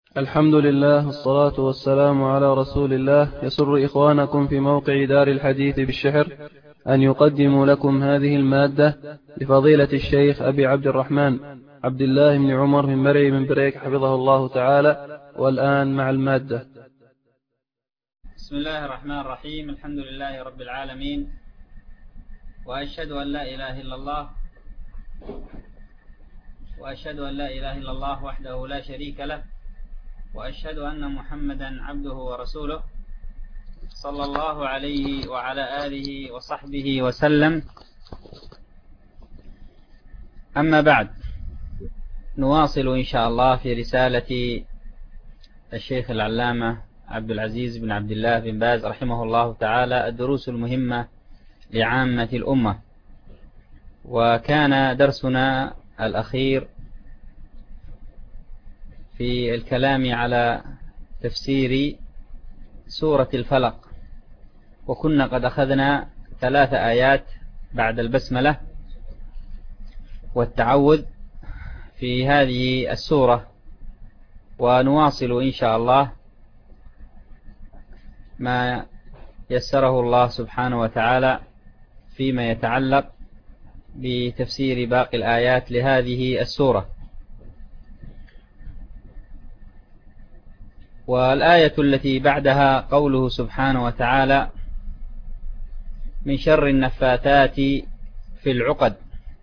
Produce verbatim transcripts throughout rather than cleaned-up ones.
الحمد لله والصلاة والسلام على رسول الله. يسر إخوانكم في موقع دار الحديث بالشحر أن يقدموا لكم هذه المادة لفضيلة الشيخ أبي عبد الرحمن عبد الله بن عمر من مرعي من بريك حفظه الله تعالى. والآن مع المادة. بسم الله الرحمن الرحيم. الحمد لله رب العالمين، وأشهد أن لا إله إلا الله وأشهد أن لا إله إلا الله وحده لا شريك له، وأشهد أن محمدا عبده ورسوله صلى الله عليه وعلى آله وصحبه وسلم. أما بعد، نواصل إن شاء الله في رسالة الشيخ العلامة عبد العزيز بن عبد الله بن باز رحمه الله تعالى الدروس المهمة لعامة الأمة. وكان درسنا الأخير في الكلام على تفسير سورة الفلق، وكنا قد أخذنا ثلاث آيات بعد البسملة والتعوذ في هذه السورة، ونواصل إن شاء الله ما يسره الله سبحانه وتعالى فيما يتعلق بتفسير باقي الآيات لهذه السورة. والآية التي بعدها قوله سبحانه وتعالى: من شر النفاثات في العقد.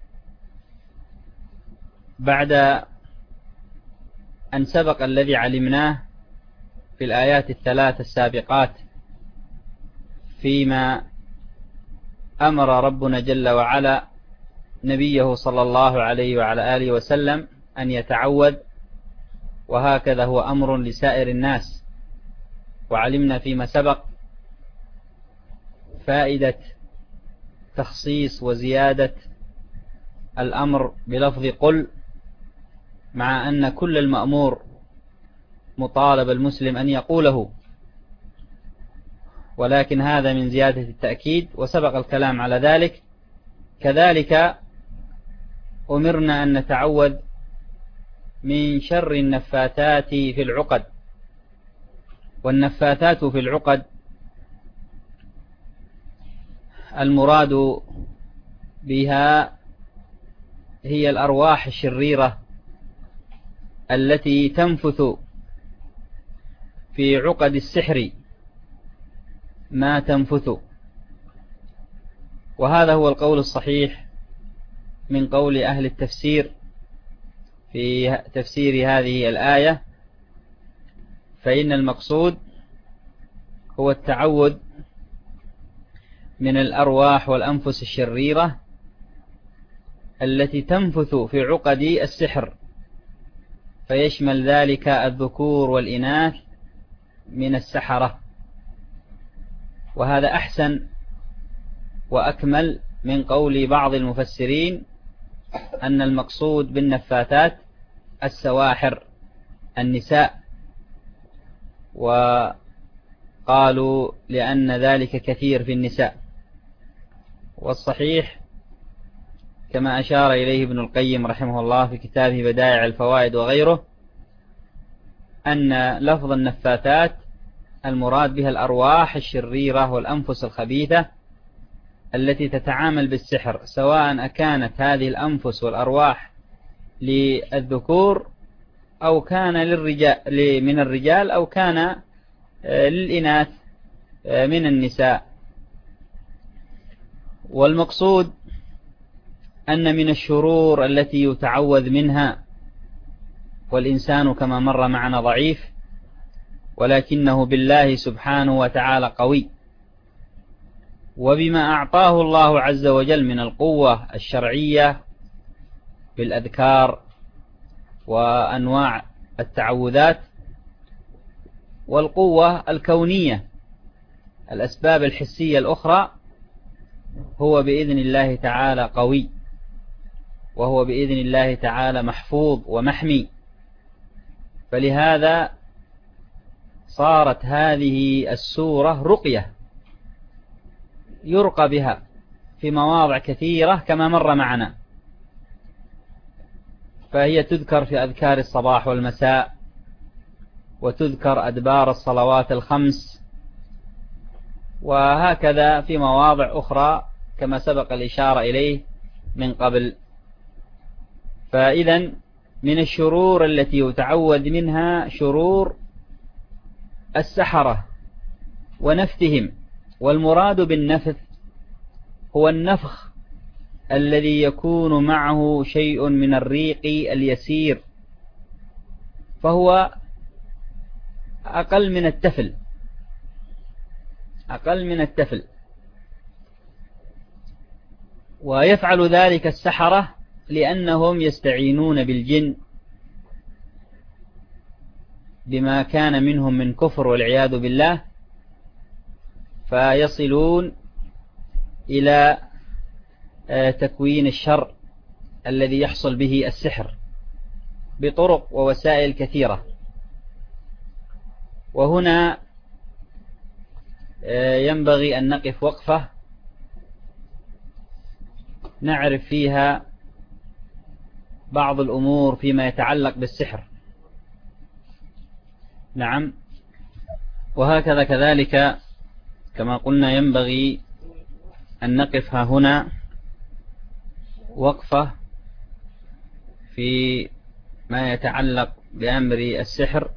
بعد أن سبق الذي علمناه في الآيات الثلاث السابقات فيما أمر ربنا جل وعلا نبيه صلى الله عليه وعلى آله وسلم أن يتعوذ، وهكذا هو أمر لسائر الناس. وعلمنا فيما سبق فائدة تخصيص وزيادة الأمر بلفظ قل، مع أن كل المأمور مطالب المسلم أن يقوله، ولكن هذا من زيادة التأكيد وسبق الكلام على ذلك. كذلك أمرنا أن نتعوذ من شر النفاثات في العقد. والنفاثات في العقد المراد بها هي الأرواح الشريرة التي تنفث في عقد السحر ما تنفث. وهذا هو القول الصحيح من قول أهل التفسير في تفسير هذه الآية، فإن المقصود هو التعوذ من الأرواح والأنفس الشريرة التي تنفث في عقد السحر، فيشمل ذلك الذكور والإناث من السحرة. وهذا أحسن وأكمل من قول بعض المفسرين أن المقصود بالنفاثات السواحر النساء، وقالوا لأن ذلك كثير في النساء. والصحيح كما أشار إليه ابن القيم رحمه الله في كتابه بدائع الفوائد وغيره أن لفظ النفاثات المراد بها الأرواح الشريرة والأنفس الخبيثة التي تتعامل بالسحر، سواء أكانت هذه الأنفس والأرواح للذكور أو كان للرجال من الرجال أو كان للإناث من النساء. والمقصود أن من الشرور التي يتعوذ منها، والإنسان كما مر معنا ضعيف، ولكنه بالله سبحانه وتعالى قوي، وبما أعطاه الله عز وجل من القوة الشرعية بالأذكار وأنواع التعوذات، والقوة الكونية الأسباب الحسية الأخرى، هو بإذن الله تعالى قوي، وهو بإذن الله تعالى محفوظ ومحمي. فلهذا صارت هذه السورة رقية يرقى بها في مواضع كثيرة كما مر معنا، فهي تذكر في أذكار الصباح والمساء، وتذكر أدبار الصلوات الخمس، وهكذا في مواضع أخرى كما سبق الإشارة إليه من قبل. فإذا من الشرور التي يتعوذ منها شرور السحرة ونفثهم. والمراد بالنفث هو النفخ الذي يكون معه شيء من الريق اليسير، فهو أقل من التفل، أقل من التفل. ويفعل ذلك السحرة لأنهم يستعينون بالجن بما كان منهم من كفر والعياذ بالله، فيصلون إلى تكوين الشر الذي يحصل به السحر بطرق ووسائل كثيرة. وهنا ينبغي أن نقف وقفة نعرف فيها بعض الأمور فيما يتعلق بالسحر. نعم، وهكذا كذلك كما قلنا ينبغي أن نقف هنا وقفة في ما يتعلق بأمر السحر،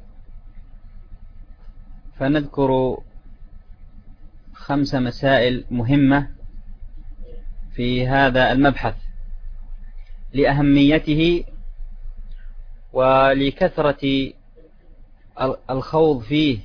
فنذكر خمس مسائل مهمة في هذا المبحث لأهميته ولكثرة الخوض فيه،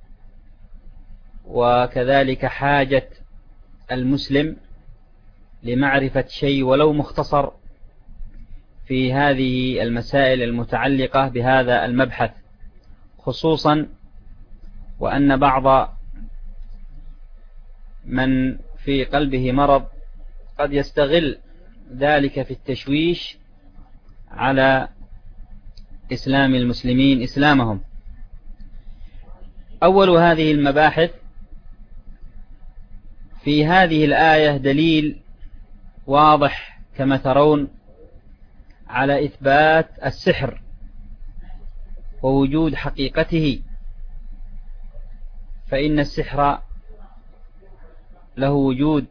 وكذلك حاجة المسلم لمعرفة شيء ولو مختصر في هذه المسائل المتعلقة بهذا المبحث، خصوصا وأن بعض من في قلبه مرض قد يستغل ذلك في التشويش على إسلام المسلمين إسلامهم. أول هذه المباحث في هذه الآية دليل واضح كما ترون على إثبات السحر ووجود حقيقته، فإن السحر له وجود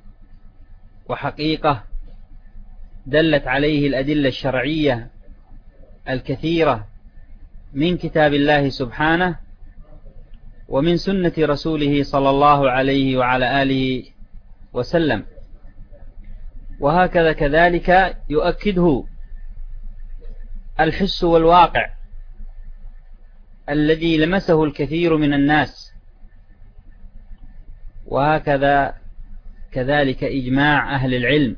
وحقيقة دلت عليه الأدلة الشرعية الكثيرة من كتاب الله سبحانه ومن سنة رسوله صلى الله عليه وعلى آله وسلم. وهكذا كذلك يؤكده الحس والواقع الذي لمسه الكثير من الناس، وهكذا كذلك إجماع أهل العلم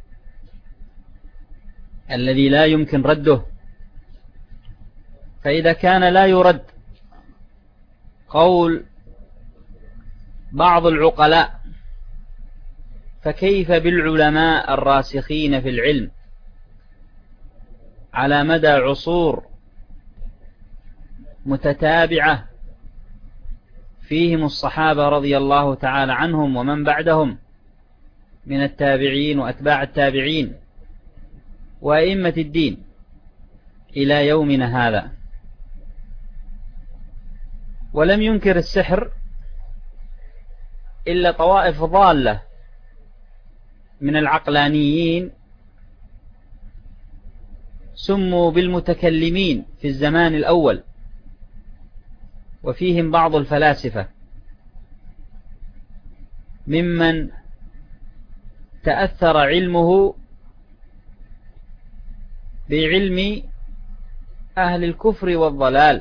الذي لا يمكن رده. فإذا كان لا يرد قول بعض العقلاء، فكيف بالعلماء الراسخين في العلم على مدى عصور متتابعة فيهم الصحابة رضي الله تعالى عنهم ومن بعدهم من التابعين وأتباع التابعين وأئمة الدين إلى يومنا هذا، ولم ينكر السحر إلا طوائف ضالة من العقلانيين سموا بالمتكلمين في الزمان الأول، وفيهم بعض الفلاسفة ممن تأثر علمه بعلم أهل الكفر والضلال.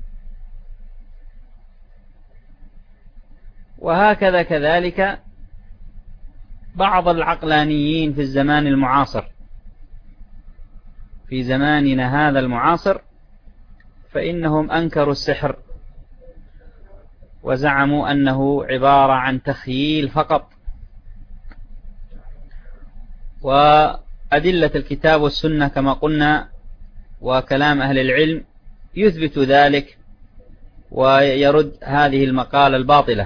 وهكذا كذلك بعض العقلانيين في الزمان المعاصر، في زماننا هذا المعاصر، فإنهم أنكروا السحر وزعموا أنه عبارة عن تخييل فقط. وأدلة الكتاب والسنة كما قلنا وكلام أهل العلم يثبت ذلك ويرد هذه المقالة الباطلة.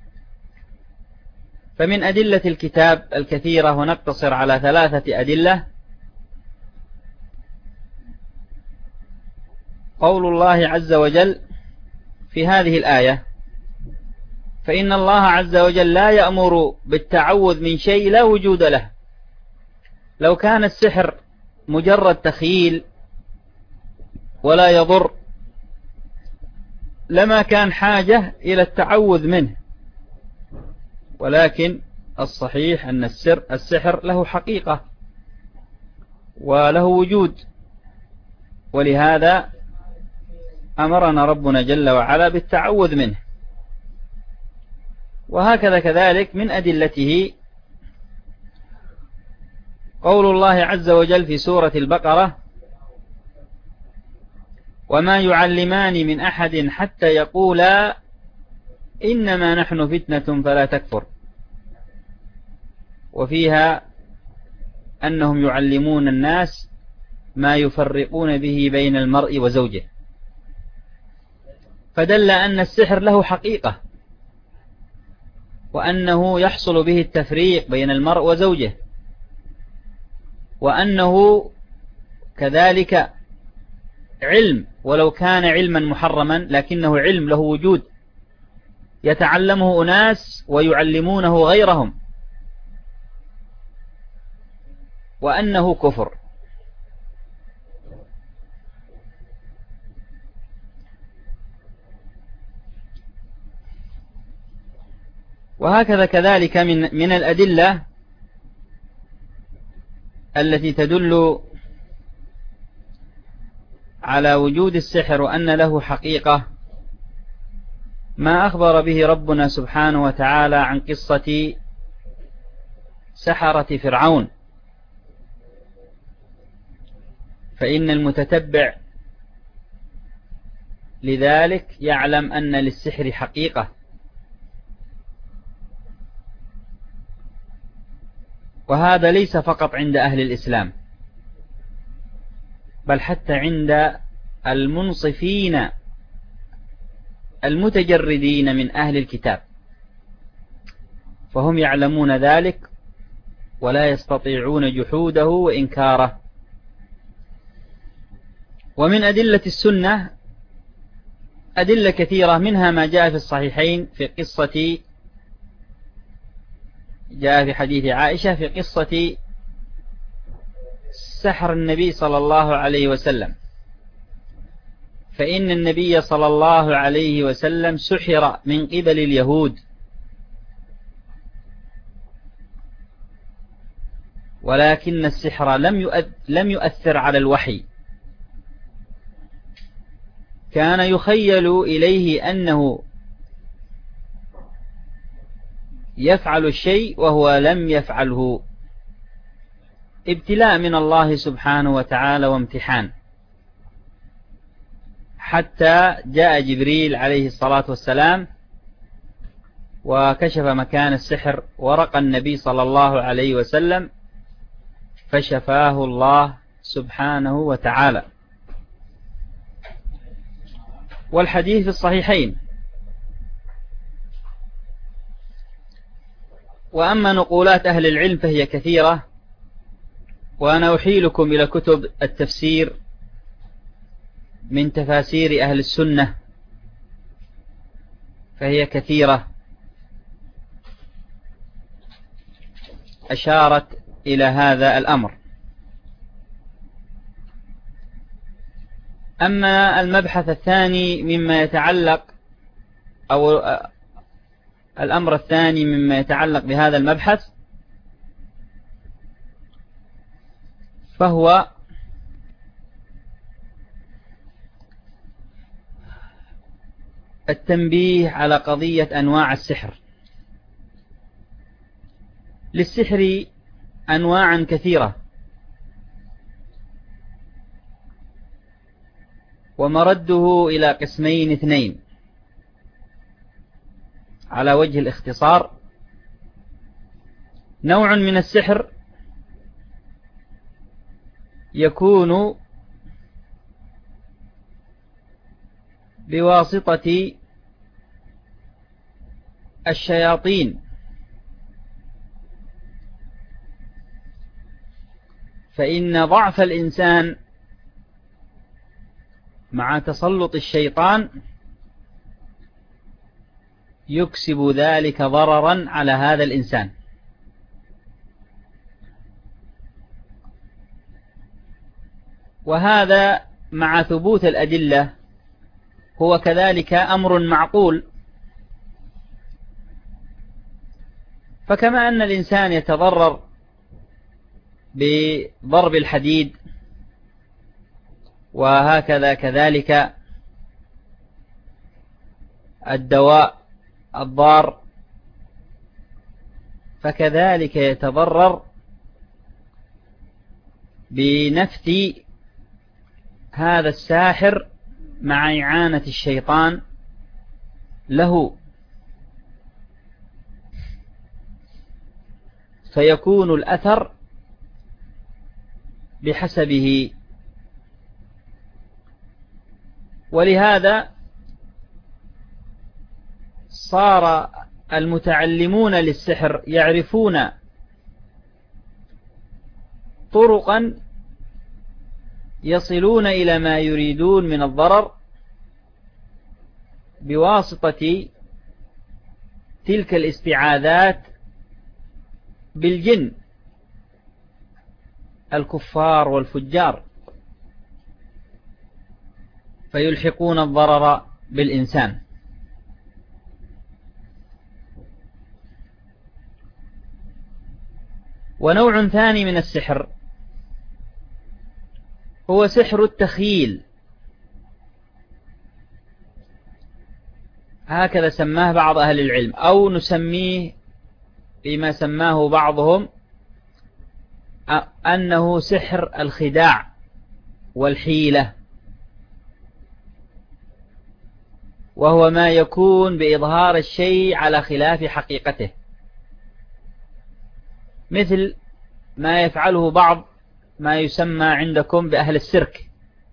فمن أدلة الكتاب الكثيرة ونقتصر على ثلاثة أدلة. قول الله عز وجل في هذه الآية: فإن الله عز وجل لا يأمر بالتعوذ من شيء لا وجود له. لو كان السحر مجرد تخيل ولا يضر لما كان حاجة إلى التعوذ منه، ولكن الصحيح أن السر السحر له حقيقة وله وجود، ولهذا أمرنا ربنا جل وعلا بالتعوذ منه. وهكذا كذلك من أدلته قول الله عز وجل في سورة البقرة: وما يعلمان من أحد حتى يقولا إنما نحن فتنة فلا تكفر. وفيها أنهم يعلمون الناس ما يفرقون به بين المرء وزوجه، فدل أن السحر له حقيقة، وأنه يحصل به التفريق بين المرء وزوجه، وأنه كذلك علم، ولو كان علما محرما لكنه علم له وجود يتعلمه أناس ويعلمونه غيرهم، وأنه كفر. وهكذا كذلك من من الأدلة التي تدل على وجود السحر وأن له حقيقة ما أخبر به ربنا سبحانه وتعالى عن قصة سحرة فرعون. فإن المتتبع لذلك يعلم أن للسحر حقيقة، وهذا ليس فقط عند أهل الإسلام، بل حتى عند المنصفين المتجردين من أهل الكتاب، فهم يعلمون ذلك ولا يستطيعون جحوده وإنكاره. ومن أدلة السنة أدلة كثيرة، منها ما جاء في الصحيحين في قصة جاء في حديث عائشة في قصة سحر النبي صلى الله عليه وسلم. فإن النبي صلى الله عليه وسلم سحر من قبل اليهود، ولكن السحر لم يؤثر على الوحي، كان يخيل إليه أنه يفعل الشيء وهو لم يفعله، ابتلاء من الله سبحانه وتعالى وامتحان، حتى جاء جبريل عليه الصلاة والسلام وكشف مكان السحر ورقى النبي صلى الله عليه وسلم فشفاه الله سبحانه وتعالى. والحديث في الصحيحين. وأما نقولات أهل العلم فهي كثيرة، وأنا أحيلكم إلى كتب التفسير من تفاسير أهل السنة، فهي كثيرة أشارت إلى هذا الأمر. أما المبحث الثاني مما يتعلق أو الأمر الثاني مما يتعلق بهذا المبحث فهو التنبيه على قضية أنواع السحر. للسحر أنواعا كثيرة، ومرده إلى قسمين اثنين على وجه الاختصار. نوع من السحر يكون بواسطة الشياطين، فإن ضعف الإنسان مع تسلط الشيطان يكسب ذلك ضررا على هذا الإنسان. وهذا مع ثبوت الأدلة هو كذلك أمر معقول. فكما أن الإنسان يتضرر بضرب الحديد، وهكذا كذلك الدواء الضار، فكذلك يتضرر بنفث هذا الساحر مع إعانة الشيطان له، فيكون الأثر بحسبه. ولهذا صار المتعلمون للسحر يعرفون طرقا يصلون إلى ما يريدون من الضرر بواسطة تلك الاستعاذات بالجن الكفار والفجار، فيلحقون الضرر بالإنسان. ونوع ثاني من السحر هو سحر التخييل، هكذا سماه بعض أهل العلم، أو نسميه بما سماه بعضهم أنه سحر الخداع والحيلة، وهو ما يكون بإظهار الشيء على خلاف حقيقته، مثل ما يفعله بعض ما يسمى عندكم بأهل السيرك،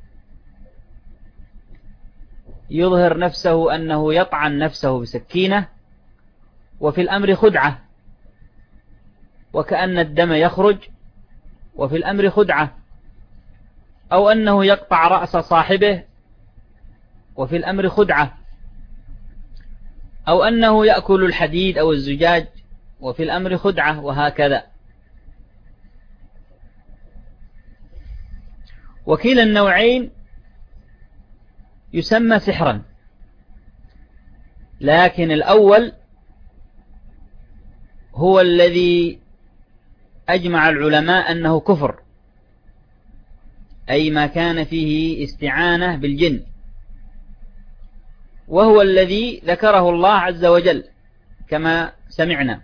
يظهر نفسه أنه يطعن نفسه بسكينة وفي الأمر خدعة، وكأن الدم يخرج وفي الأمر خدعة، أو أنه يقطع رأس صاحبه وفي الأمر خدعة، أو أنه يأكل الحديد أو الزجاج وفي الأمر خدعة، وهكذا. وكلا النوعين يسمى سحرا، لكن الأول هو الذي أجمع العلماء أنه كفر، أي ما كان فيه استعانة بالجن، وهو الذي ذكره الله عز وجل كما سمعنا،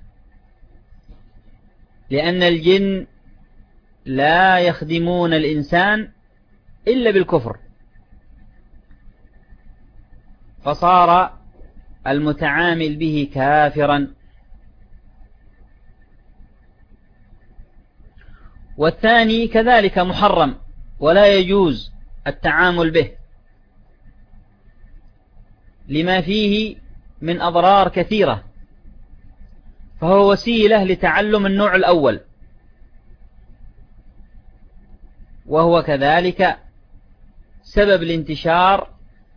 لأن الجن لا يخدمون الإنسان إلا بالكفر، فصار المتعامل به كافرا. والثاني كذلك محرم ولا يجوز التعامل به لما فيه من أضرار كثيرة، فهو وسيلة لتعلم النوع الأول، وهو كذلك سبب لانتشار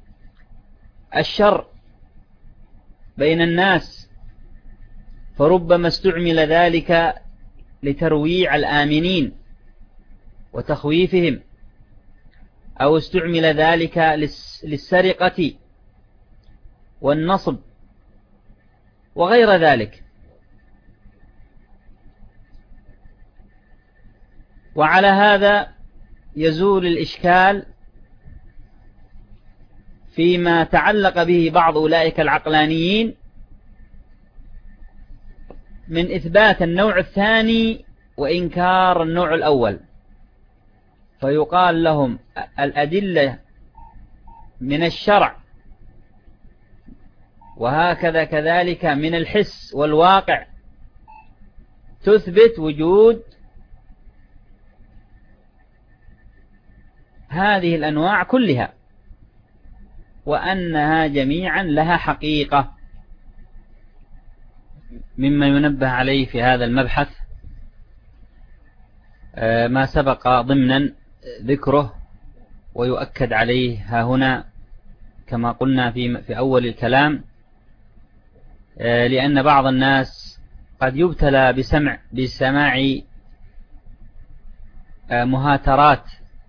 الشر بين الناس، فربما استعمل ذلك لترويع الآمنين وتخويفهم، أو استعمل ذلك للسرقة والنصب وغير ذلك. وعلى هذا يزول الإشكال فيما تعلق به بعض أولئك العقلانيين من إثبات النوع الثاني وإنكار النوع الأول، فيقال لهم الأدلة من الشرع وهكذا كذلك من الحس والواقع تثبت وجود هذه الأنواع كلها، وأنها جميعا لها حقيقة. مما ينبه عليه في هذا المبحث ما سبق ضمنا ذكره ويؤكد عليه ها هنا كما قلنا في في أول الكلام، لأن بعض الناس قد يبتلى بسمع بسماع مهاترات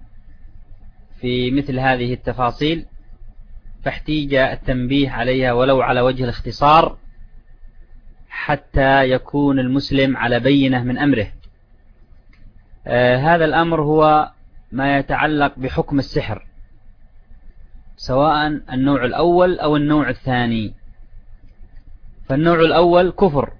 في مثل هذه التفاصيل، فاحتيج التنبيه عليها ولو على وجه الاختصار حتى يكون المسلم على بينة من أمره. آه هذا الأمر هو ما يتعلق بحكم السحر، سواء النوع الأول أو النوع الثاني. فالنوع الأول كفر،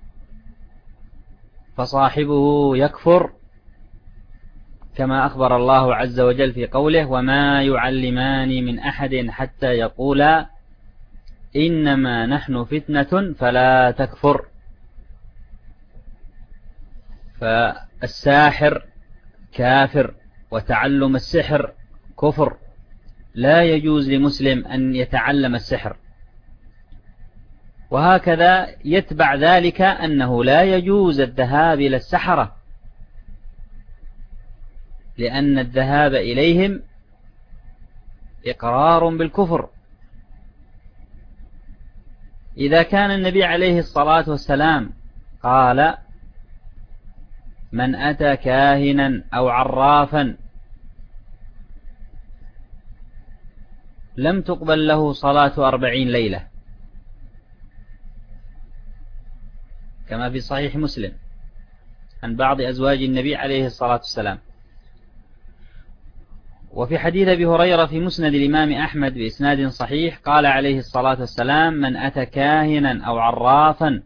فصاحبه يكفر كما أخبر الله عز وجل في قوله: وما يعلمان من أحد حتى يقولا إنما نحن فتنة فلا تكفر. فالساحر كافر، وتعلم السحر كفر، لا يجوز لمسلم أن يتعلم السحر. وهكذا يتبع ذلك أنه لا يجوز الذهاب إلى السحرة، لأن الذهاب إليهم إقرار بالكفر. إذا كان النبي عليه الصلاة والسلام قال: من أتى كاهنا أو عرافا لم تقبل له صلاة أربعين ليلة، كما في صحيح مسلم عن بعض أزواج النبي عليه الصلاة والسلام. وفي حديث أبي هريرة في مسند الإمام أحمد بإسناد صحيح قال عليه الصلاة والسلام: من أتى كاهنا أو عرافا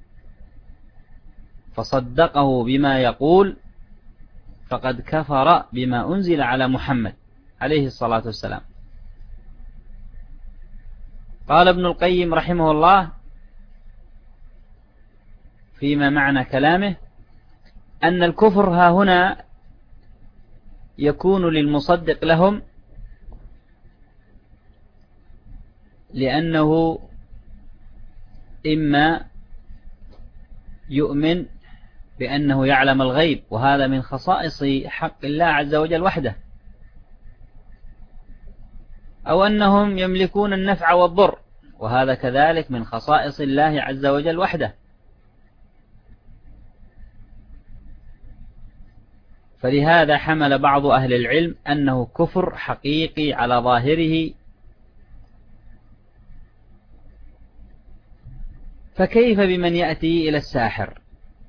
فصدقه بما يقول فقد كفر بما أنزل على محمد عليه الصلاة والسلام. قال ابن القيم رحمه الله فيما معنى كلامه أن الكفر ها هنا يكون للمصدق لهم، لأنه إما يؤمن بأنه يعلم الغيب، وهذا من خصائص حق الله عز وجل وحده، أو أنهم يملكون النفع والضر، وهذا كذلك من خصائص الله عز وجل وحده. فلهذا حمل بعض أهل العلم أنه كفر حقيقي على ظاهره. فكيف بمن يأتي إلى الساحر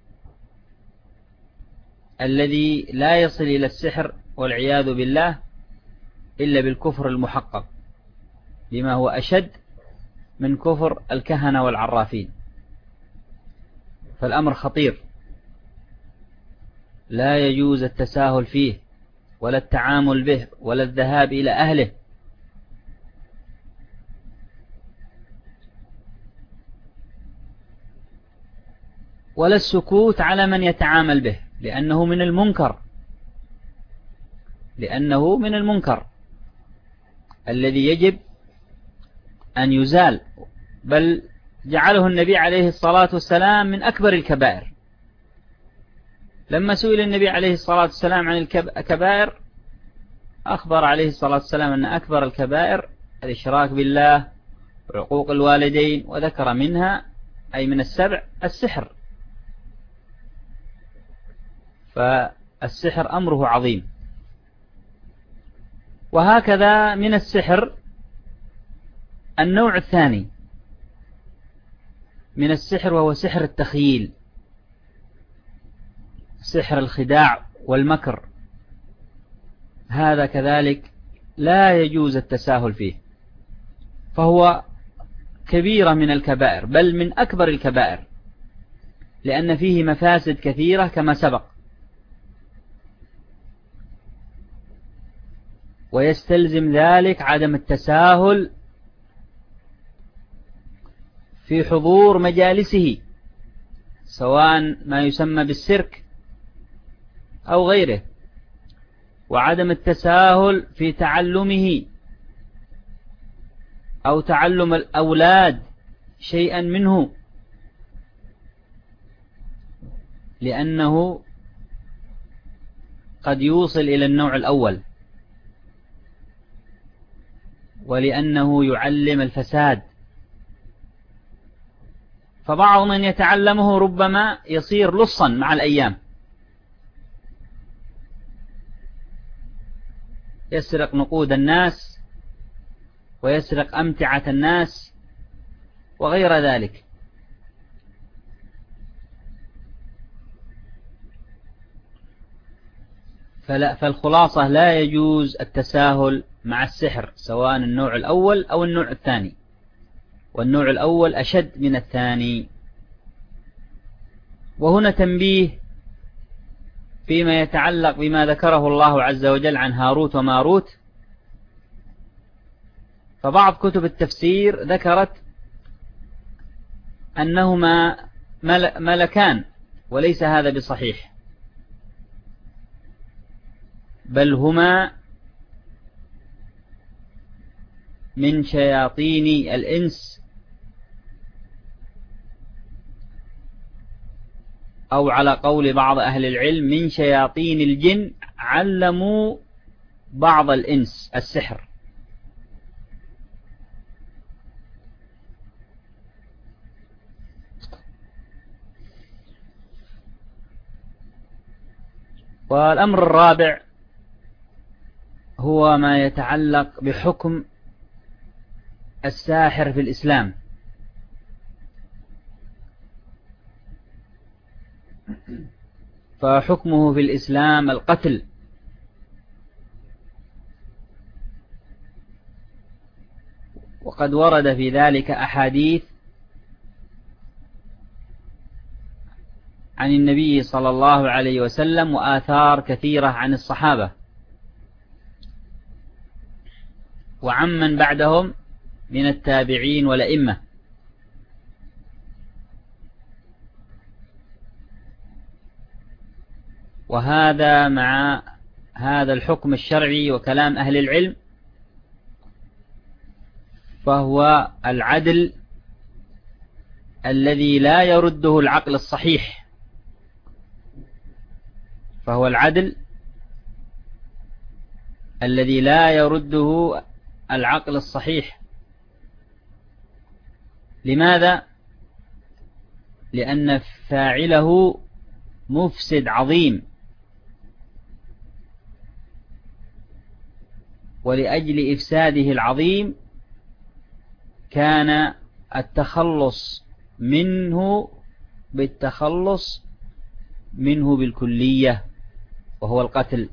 الذي لا يصل إلى السحر والعياذ بالله إلا بالكفر المحقق، بما هو أشد من كفر الكهنة والعرافين؟ فالأمر خطير، لا يجوز التساهل فيه ولا التعامل به ولا الذهاب إلى أهله. ولا السكوت على من يتعامل به، لأنه من المنكر، لأنه من المنكر الذي يجب أن يزال، بل جعله النبي عليه الصلاة والسلام من أكبر الكبائر. لما سئل النبي عليه الصلاة والسلام عن الكبائر أخبر عليه الصلاة والسلام أن أكبر الكبائر الإشراك بالله وعقوق الوالدين، وذكر منها أي من السبع السحر. فالسحر أمره عظيم. وهكذا من السحر النوع الثاني من السحر، وهو سحر التخييل، سحر الخداع والمكر. هذا كذلك لا يجوز التساهل فيه، فهو كبيرة من الكبائر، بل من أكبر الكبائر، لأن فيه مفاسد كثيرة كما سبق. ويستلزم ذلك عدم التساهل في حضور مجالسه، سواء ما يسمى بالسيرك أو غيره، وعدم التساهل في تعلمه أو تعلم الأولاد شيئا منه، لأنه قد يوصل إلى النوع الأول. ولأنه يعلم الفساد. فبعض من يتعلمه ربما يصير لصا مع الأيام، يسرق نقود الناس ويسرق أمتعة الناس وغير ذلك. فلا فالخلاصة لا يجوز التساهل مع السحر، سواء النوع الأول أو النوع الثاني، والنوع الأول أشد من الثاني. وهنا تنبيه فيما يتعلق بما ذكره الله عز وجل عن هاروت وماروت. فبعض كتب التفسير ذكرت أنهما ملكان، وليس هذا بصحيح، بل هما من شياطين الإنس، أو على قول بعض أهل العلم من شياطين الجن، علموا بعض الإنس السحر. والأمر الرابع هو ما يتعلق بحكم الساحر في الإسلام. فحكمه في الإسلام القتل، وقد ورد في ذلك أحاديث عن النبي صلى الله عليه وسلم وآثار كثيرة عن الصحابة وعمن بعدهم من التابعين والأئمة. وهذا مع هذا الحكم الشرعي وكلام أهل العلم فهو العدل الذي لا يرده العقل الصحيح، فهو العدل الذي لا يرده العقل الصحيح. لماذا؟ لأن فاعله مفسد عظيم، ولأجل إفساده العظيم كان التخلص منه بالتخلص منه بالكلية، وهو القتل.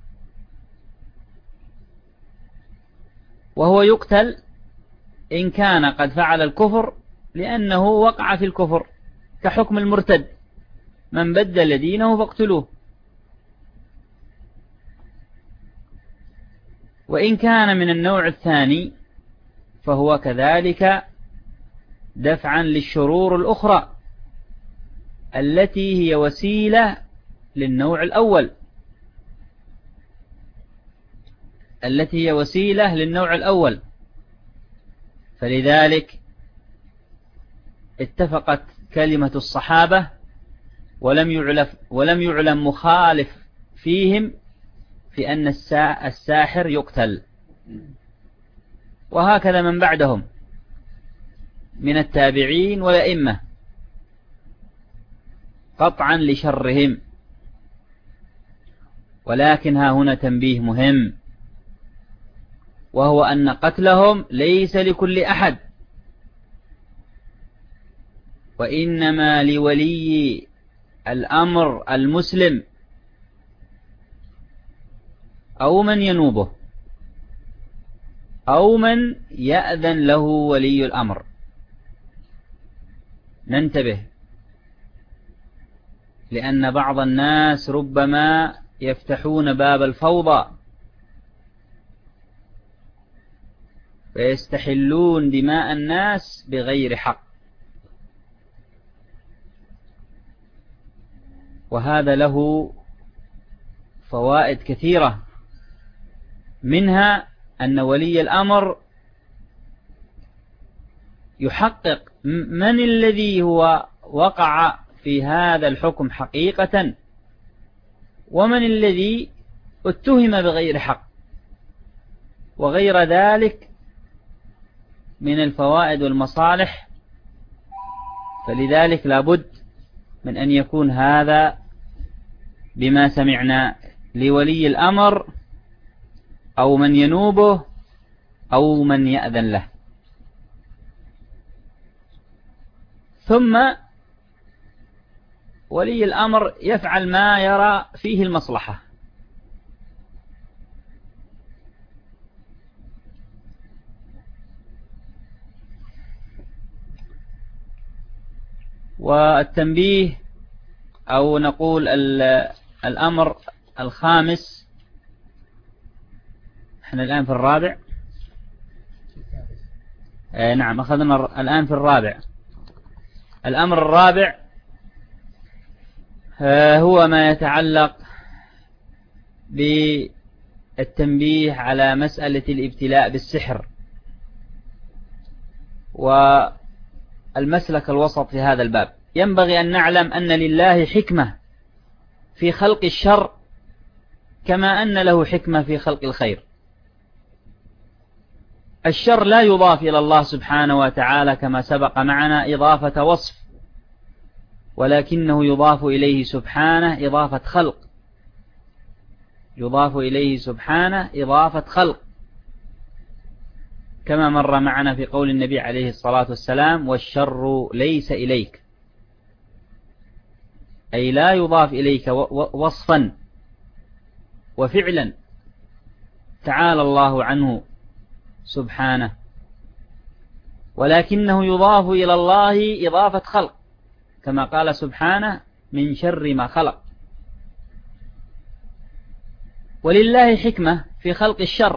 وهو يقتل إن كان قد فعل الكفر لأنه وقع في الكفر، كحكم المرتد، من بدل دينه فاقتلوه. وإن كان من النوع الثاني فهو كذلك دفعا للشرور الأخرى التي هي وسيلة للنوع الأول التي هي وسيلة للنوع الأول فلذلك اتفقت كلمة الصحابة ولم يعلم, ولم يعلم مخالف فيهم في أن الساحر يقتل. وهكذا من بعدهم من التابعين والأئمة قطعا لشرهم. ولكن ها هنا تنبيه مهم، وهو أن قتلهم ليس لكل أحد، وإنما لولي الأمر المسلم أو من ينوبه أو من يأذن له ولي الأمر. ننتبه، لأن بعض الناس ربما يفتحون باب الفوضى ويستحلون دماء الناس بغير حق، وهذا له فوائد كثيرة، منها أن ولي الأمر يحقق من الذي هو وقع في هذا الحكم حقيقة ومن الذي اتهم بغير حق، وغير ذلك من الفوائد والمصالح، فلذلك لابد من أن يكون هذا بما سمعنا لولي الأمر أو من ينوبه أو من يأذن له. ثم ولي الأمر يفعل ما يرى فيه المصلحة، والتنبيه أو نقول الأمر الخامس، احنا الآن في الرابع. اه نعم أخذنا الآن في الرابع. الأمر الرابع اه هو ما يتعلق بالتنبيه على مسألة الابتلاء بالسحر، والمسلك الوسط في هذا الباب. ينبغي أن نعلم أن لله حكمة في خلق الشر كما أن له حكمة في خلق الخير. الشر لا يضاف إلى الله سبحانه وتعالى كما سبق معنا إضافة وصف، ولكنه يضاف إليه سبحانه إضافة خلق، يضاف إليه سبحانه إضافة خلق، كما مر معنا في قول النبي عليه الصلاة والسلام: والشر ليس إليك، أي لا يضاف إليك وصفا وفعلا، تعالى الله عنه سبحانه، ولكنه يضاف إلى الله إضافة خلق، كما قال سبحانه: من شر ما خلق. ولله حكمة في خلق الشر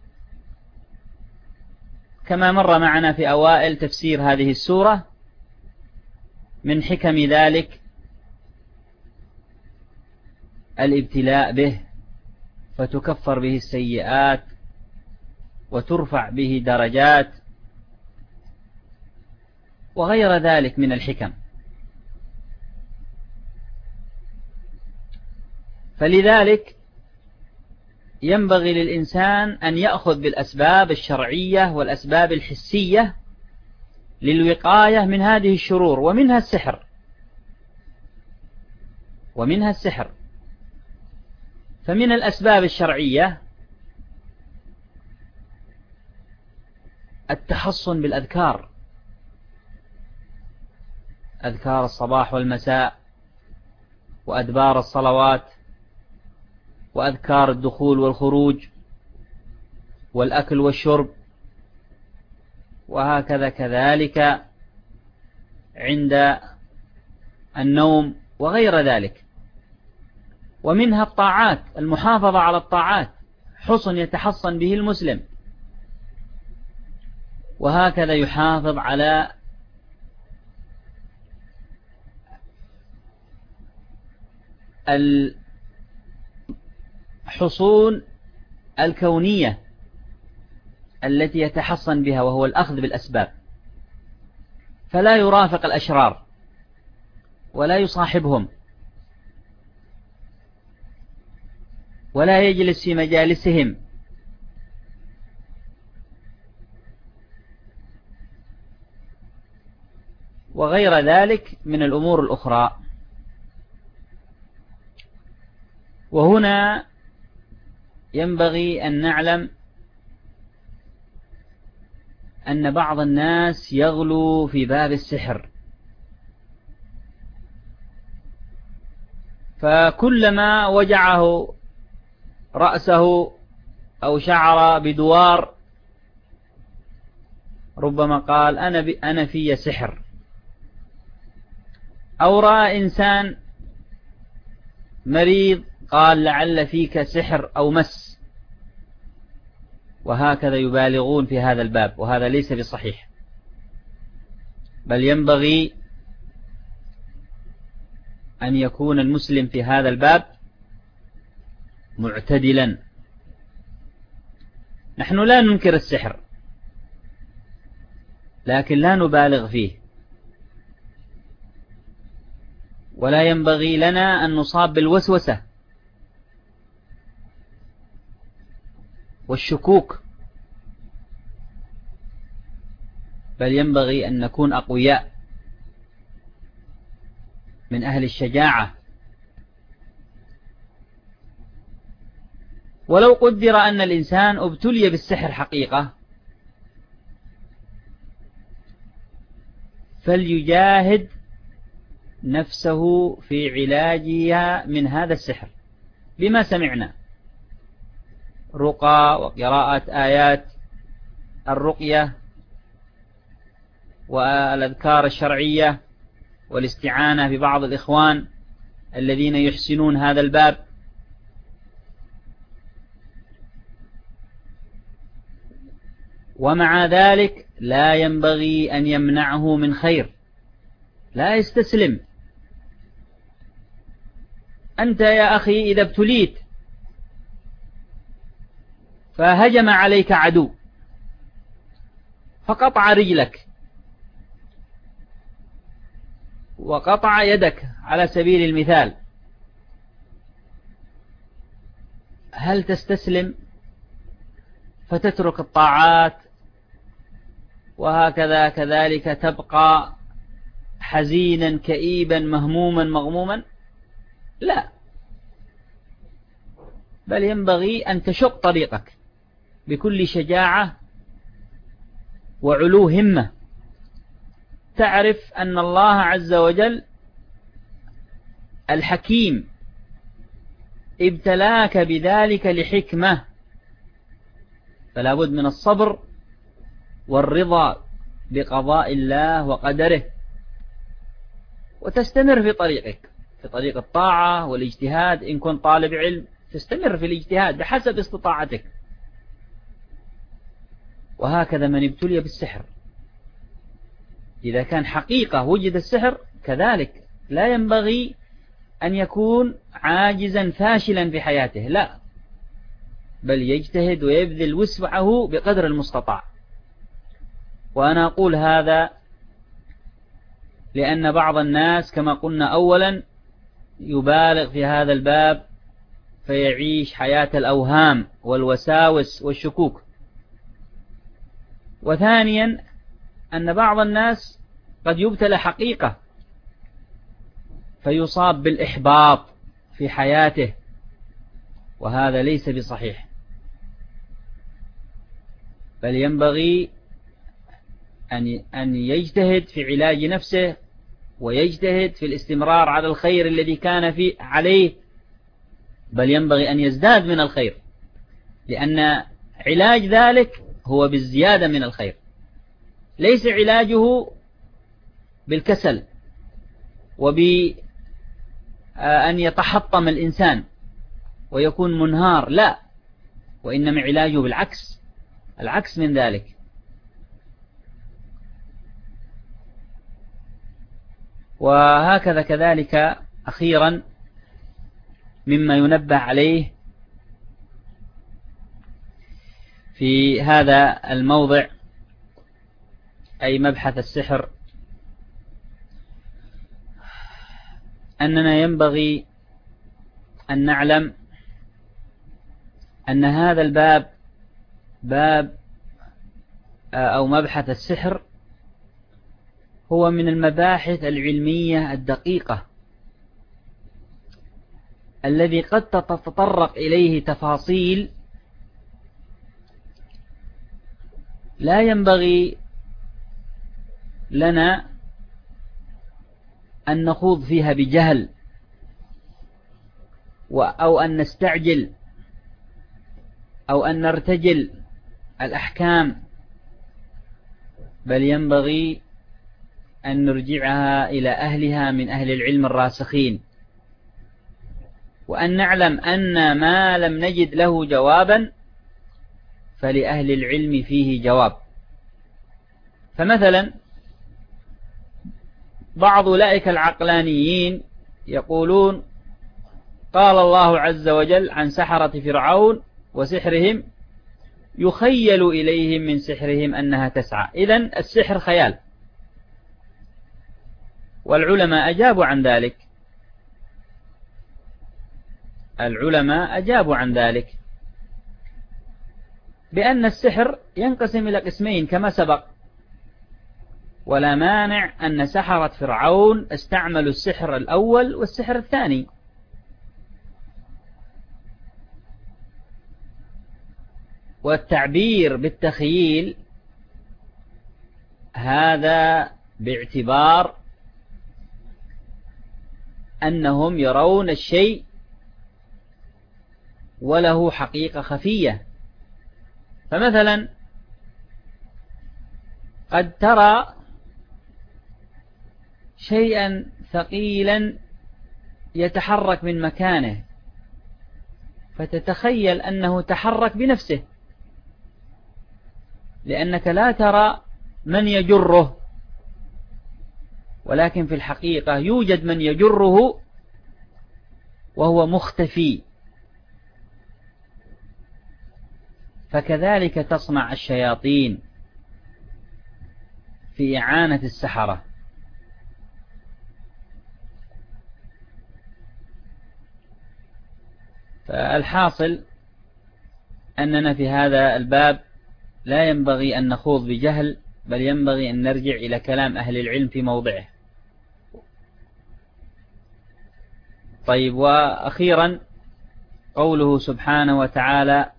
كما مر معنا في أوائل تفسير هذه السورة. من حكم ذلك الابتلاء به، فتكفر به السيئات وترفع به درجات وغير ذلك من الحكم. فلذلك ينبغي للإنسان أن يأخذ بالأسباب الشرعية والأسباب الحسية للوقاية من هذه الشرور، ومنها السحر ومنها السحر. فمن الأسباب الشرعية التحصن بالأذكار، أذكار الصباح والمساء، وأدبار الصلوات، وأذكار الدخول والخروج، والأكل والشرب، وهكذا كذلك عند النوم وغير ذلك. ومنها الطاعات، المحافظة على الطاعات، حصن يتحصن به المسلم، وهكذا يحافظ على الحصون الكونية التي يتحصن بها، وهو الأخذ بالأسباب، فلا يرافق الأشرار ولا يصاحبهم ولا يجلس في مجالسهم، وغير ذلك من الأمور الأخرى. وهنا ينبغي أن نعلم أن بعض الناس يغلو في باب السحر، فكلما وجعه رأسه أو شعر بدوار ربما قال أنا, أنا في سحر، أو رأى إنسان مريض قال لعل فيك سحر أو مس، وهكذا يبالغون في هذا الباب، وهذا ليس بصحيح، بل ينبغي أن يكون المسلم في هذا الباب معتدلا. نحن لا ننكر السحر، لكن لا نبالغ فيه، ولا ينبغي لنا أن نصاب بالوسوسة والشكوك بل ينبغي أن نكون أقوياء من أهل الشجاعة. ولو قدر أن الإنسان ابتلي بالسحر حقيقة فليجاهد نفسه في علاجها من هذا السحر بما سمعنا، رقى وقراءة آيات الرقية والأذكار الشرعية والاستعانة ببعض الإخوان الذين يحسنون هذا الباب. ومع ذلك لا ينبغي أن يمنعه من خير، لا يستسلم. أنت يا أخي إذا ابتليت فهجم عليك عدو فقطع رجلك وقطع يدك على سبيل المثال، هل تستسلم فتترك الطاعات وهكذا كذلك تبقى حزينا كئيبا مهموما مغموما؟ لا، بل ينبغي أن تشق طريقك بكل شجاعة وعلو همة، تعرف أن الله عز وجل الحكيم ابتلاك بذلك لحكمة، فلا بد من الصبر والرضا بقضاء الله وقدره، وتستمر في طريقك، في طريق الطاعة والاجتهاد. إن كنت طالب علم تستمر في الاجتهاد بحسب استطاعتك. وهكذا من ابتلي بالسحر إذا كان حقيقة وجد السحر كذلك لا ينبغي أن يكون عاجزا فاشلا في حياته، لا، بل يجتهد ويبذل وسعه بقدر المستطاع. وأنا أقول هذا لأن بعض الناس كما قلنا أولا يبالغ في هذا الباب فيعيش حياة الأوهام والوساوس والشكوك. وثانيا أن بعض الناس قد يبتلى حقيقة فيصاب بالإحباط في حياته، وهذا ليس بصحيح، بل ينبغي أن أن يجتهد في علاج نفسه ويجتهد في الاستمرار على الخير الذي كان في عليه، بل ينبغي أن يزداد من الخير، لأن علاج ذلك هو بالزيادة من الخير، ليس علاجه بالكسل وبأن يتحطم الإنسان ويكون منهار، لا، وإنما علاجه بالعكس، العكس من ذلك. وهكذا كذلك أخيرا مما ينبه عليه في هذا الموضع أي مبحث السحر أننا ينبغي أن نعلم أن هذا الباب باب أو مبحث السحر هو من المباحث العلمية الدقيقة الذي قد تتطرق إليه تفاصيل لا ينبغي لنا أن نخوض فيها بجهل أو أن نستعجل أو أن نرتجل الأحكام، بل ينبغي أن نرجعها إلى أهلها من أهل العلم الراسخين، وأن نعلم أن ما لم نجد له جوابا فلأهل العلم فيه جواب. فمثلا بعض أولئك العقلانيين يقولون قال الله عز وجل عن سحرة فرعون وسحرهم يخيل إليهم من سحرهم أنها تسعى، إذن السحر خيال. والعلماء أجابوا عن ذلك، العلماء أجابوا عن ذلك بأن السحر ينقسم إلى قسمين كما سبق، ولا مانع أن سحرة فرعون استعملوا السحر الأول والسحر الثاني. والتعبير بالتخييل هذا باعتبار أنهم يرون الشيء وله حقيقة خفية. فمثلا قد ترى شيئا ثقيلا يتحرك من مكانه فتتخيل أنه تحرك بنفسه، لأنك لا ترى من يجره، ولكن في الحقيقة يوجد من يجره وهو مختفي. فكذلك تصنع الشياطين في إعانة السحرة. فالحاصل أننا في هذا الباب لا ينبغي أن نخوض بجهل، بل ينبغي أن نرجع إلى كلام أهل العلم في موضعه. طيب، وأخيرا قوله سبحانه وتعالى: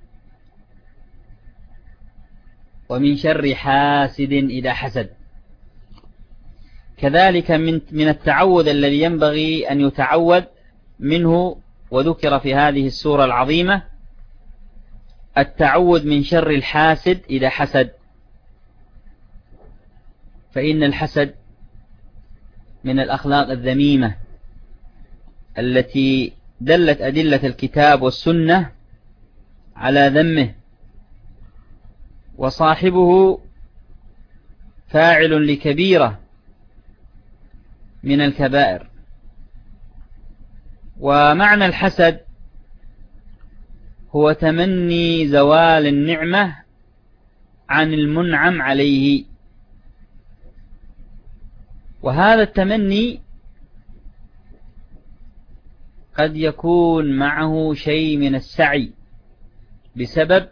ومن شر حاسد إذا حسد. كذلك من من التعوذ الذي ينبغي أن يتعوذ منه، وذكر في هذه السورة العظيمة التعوذ من شر الحاسد إذا حسد. فإن الحسد من الأخلاق الذميمة التي دلت أدلة الكتاب والسنة على ذمه، وصاحبه فاعل لكبيرة من الكبائر. ومعنى الحسد هو تمني زوال النعمة عن المنعم عليه، وهذا التمني قد يكون معه شيء من السعي بسبب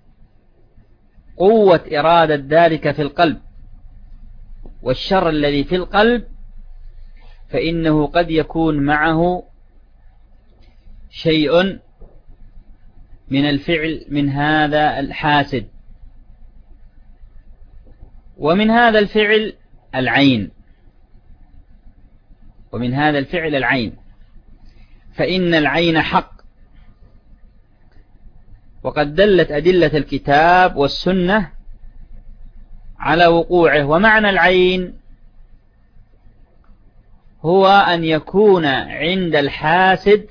قوة إرادة ذلك في القلب، والشر الذي في القلب فإنه قد يكون معه شيء من الفعل من هذا الحاسد. ومن هذا الفعل العين ومن هذا الفعل العين فإن العين حق، وقد دلت أدلة الكتاب والسنة على وقوعه. ومعنى العين هو أن يكون عند الحاسد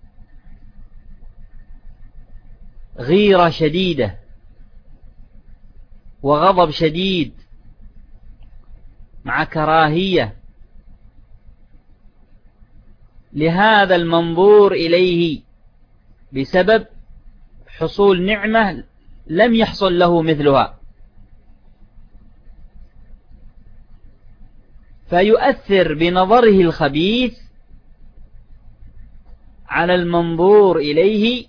غيرة شديدة وغضب شديد مع كراهية لهذا المنظور إليه بسبب حصول نعمة لم يحصل له مثلها، فيؤثر بنظره الخبيث على المنظور إليه،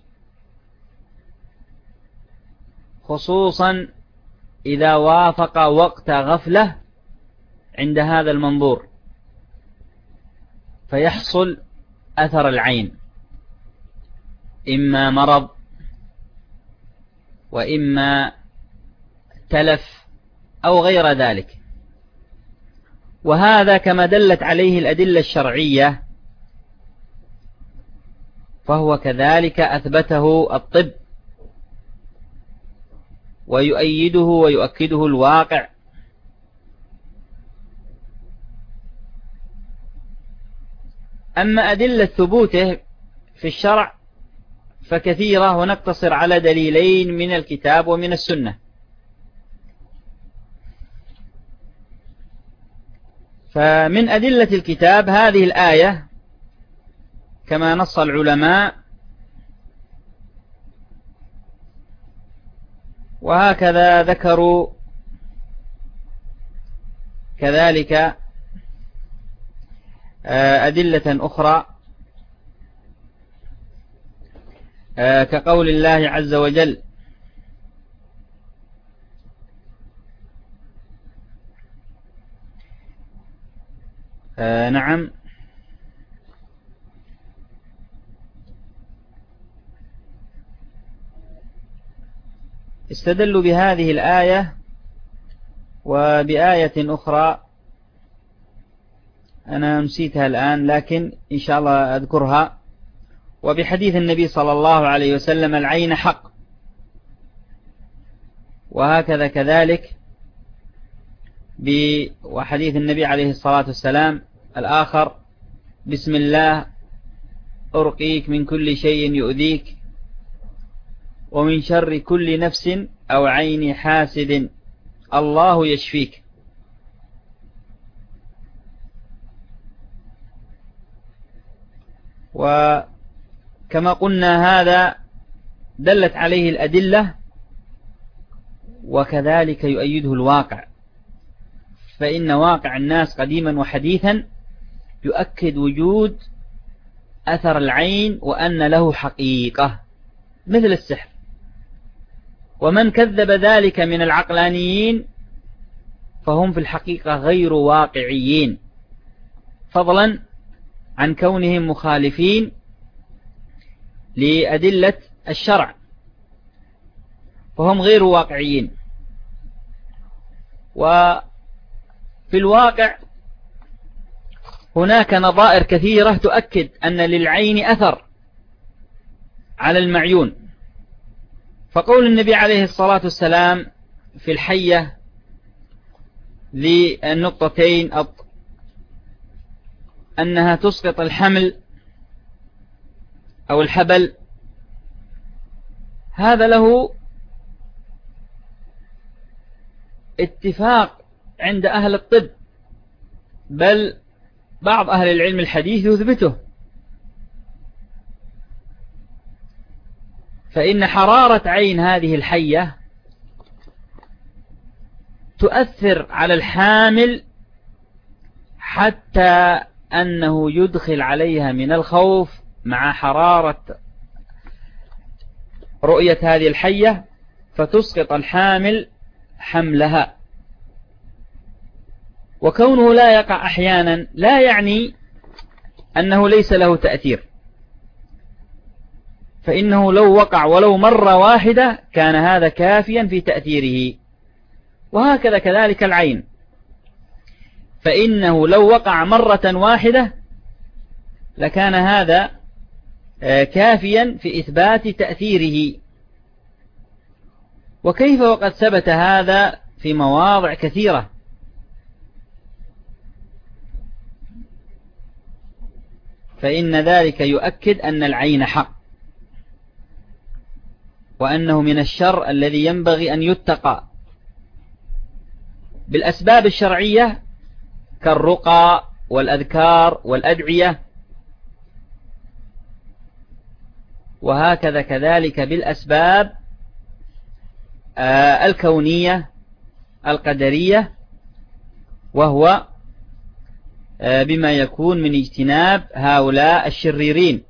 خصوصا إذا وافق وقت غفلة عند هذا المنظور، فيحصل أثر العين، إما مرض وإما تلف أو غير ذلك. وهذا كما دلت عليه الأدلة الشرعية فهو كذلك أثبته الطب ويؤيده ويؤكده الواقع. أما أدلة ثبوته في الشرع فكثيرة، ونقتصر على دليلين من الكتاب ومن السنة. فمن أدلة الكتاب هذه الآية كما نص العلماء، وهكذا ذكروا كذلك أدلة أخرى كقول الله عز وجل: آه نعم. استدلوا بهذه الآية وبآية أخرى أنا نسيتها الآن لكن إن شاء الله أذكرها، وبحديث النبي صلى الله عليه وسلم العين حق، وهكذا كذلك وحديث النبي عليه الصلاة والسلام الآخر بسم الله أرقيك من كل شيء يؤذيك ومن شر كل نفس أو عين حاسد الله يشفيك. وكما قلنا هذا دلت عليه الأدلة، وكذلك يؤيده الواقع، فإن واقع الناس قديما وحديثا يؤكد وجود أثر العين وأن له حقيقة مثل السحر. ومن كذب ذلك من العقلانيين فهم في الحقيقة غير واقعيين، فضلا عن كونهم مخالفين لأدلة الشرع، فهم غير واقعيين. وفي الواقع هناك نظائر كثيرة تؤكد أن للعين أثر على المعيون. فقول النبي عليه الصلاة والسلام في الحية للنقطتين أنها تسقط الحمل أو الحبل، هذا له اتفاق عند أهل الطب، بل بعض أهل العلم الحديث يثبته. فإن حرارة عين هذه الحية تؤثر على الحامل حتى أنه يدخل عليها من الخوف مع حرارة رؤية هذه الحية فتسقط الحامل حملها. وكونه لا يقع أحيانا لا يعني أنه ليس له تأثير، فإنه لو وقع ولو مرة واحدة كان هذا كافيا في تأثيره. وهكذا كذلك العين، فإنه لو وقع مرة واحدة لكان هذا كافيا في إثبات تأثيره. وكيف وقد ثبت هذا في مواضع كثيرة. فإن ذلك يؤكد أن العين حق، وأنه من الشر الذي ينبغي أن يتقى بالأسباب الشرعية كالرقى والأذكار والأدعية، وهكذا كذلك بالأسباب الكونية القدرية، وهو بما يكون من اجتناب هؤلاء الشريرين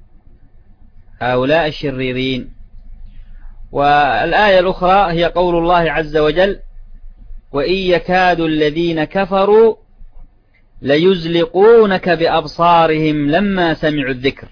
هؤلاء الشريرين. والآية الأخرى هي قول الله عز وجل وإن يكاد الذين كفروا ليزلقونك بأبصارهم لما سمعوا الذكر.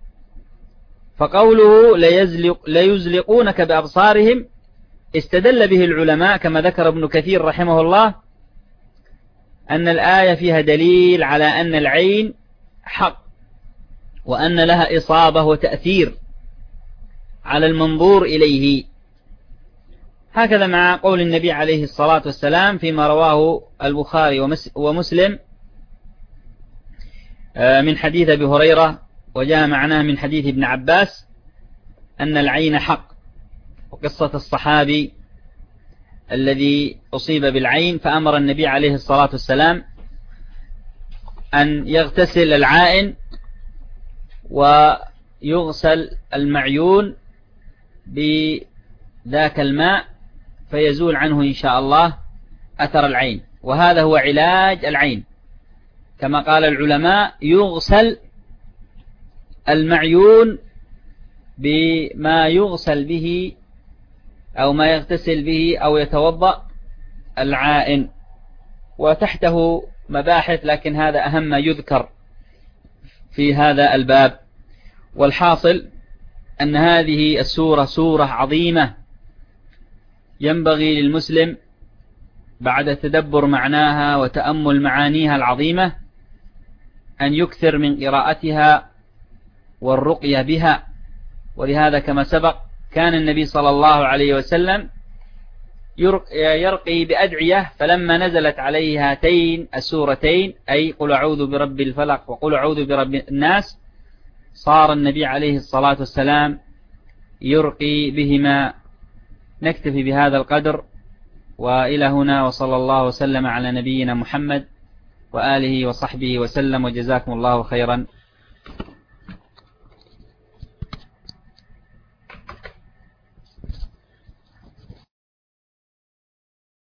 فقوله ليزلق ليزلقونك بأبصارهم استدل به العلماء كما ذكر ابن كثير رحمه الله أن الآية فيها دليل على أن العين حق، وأن لها إصابة وتأثير على المنظور إليه. هكذا مع قول النبي عليه الصلاة والسلام فيما رواه البخاري ومسلم من حديث أبي هريرة، وجاء معناه من حديث ابن عباس أن العين حق، وقصة الصحابي الذي أصيب بالعين فأمر النبي عليه الصلاة والسلام أن يغتسل العائن ويغسل المعيون بذاك الماء فيزول عنه إن شاء الله أثر العين. وهذا هو علاج العين كما قال العلماء، يغسل المعيون بما يغسل به أو ما يغتسل به أو يتوضأ العائن، وتحته مباحث، لكن هذا أهم ما يذكر في هذا الباب. والحاصل أن هذه السورة سورة عظيمة ينبغي للمسلم بعد تدبر معناها وتأمل معانيها العظيمة أن يكثر من قراءتها والرقية بها. ولهذا كما سبق كان النبي صلى الله عليه وسلم يرقي بأدعية، فلما نزلت عليه هاتين السورتين أي قل أعوذ برب الفلق وقل أعوذ برب الناس، صار النبي عليه الصلاة والسلام يرقي بهما. نكتفي بهذا القدر، وإلى هنا، وصلى الله وسلم على نبينا محمد وآله وصحبه وسلم، وجزاكم الله خيرا.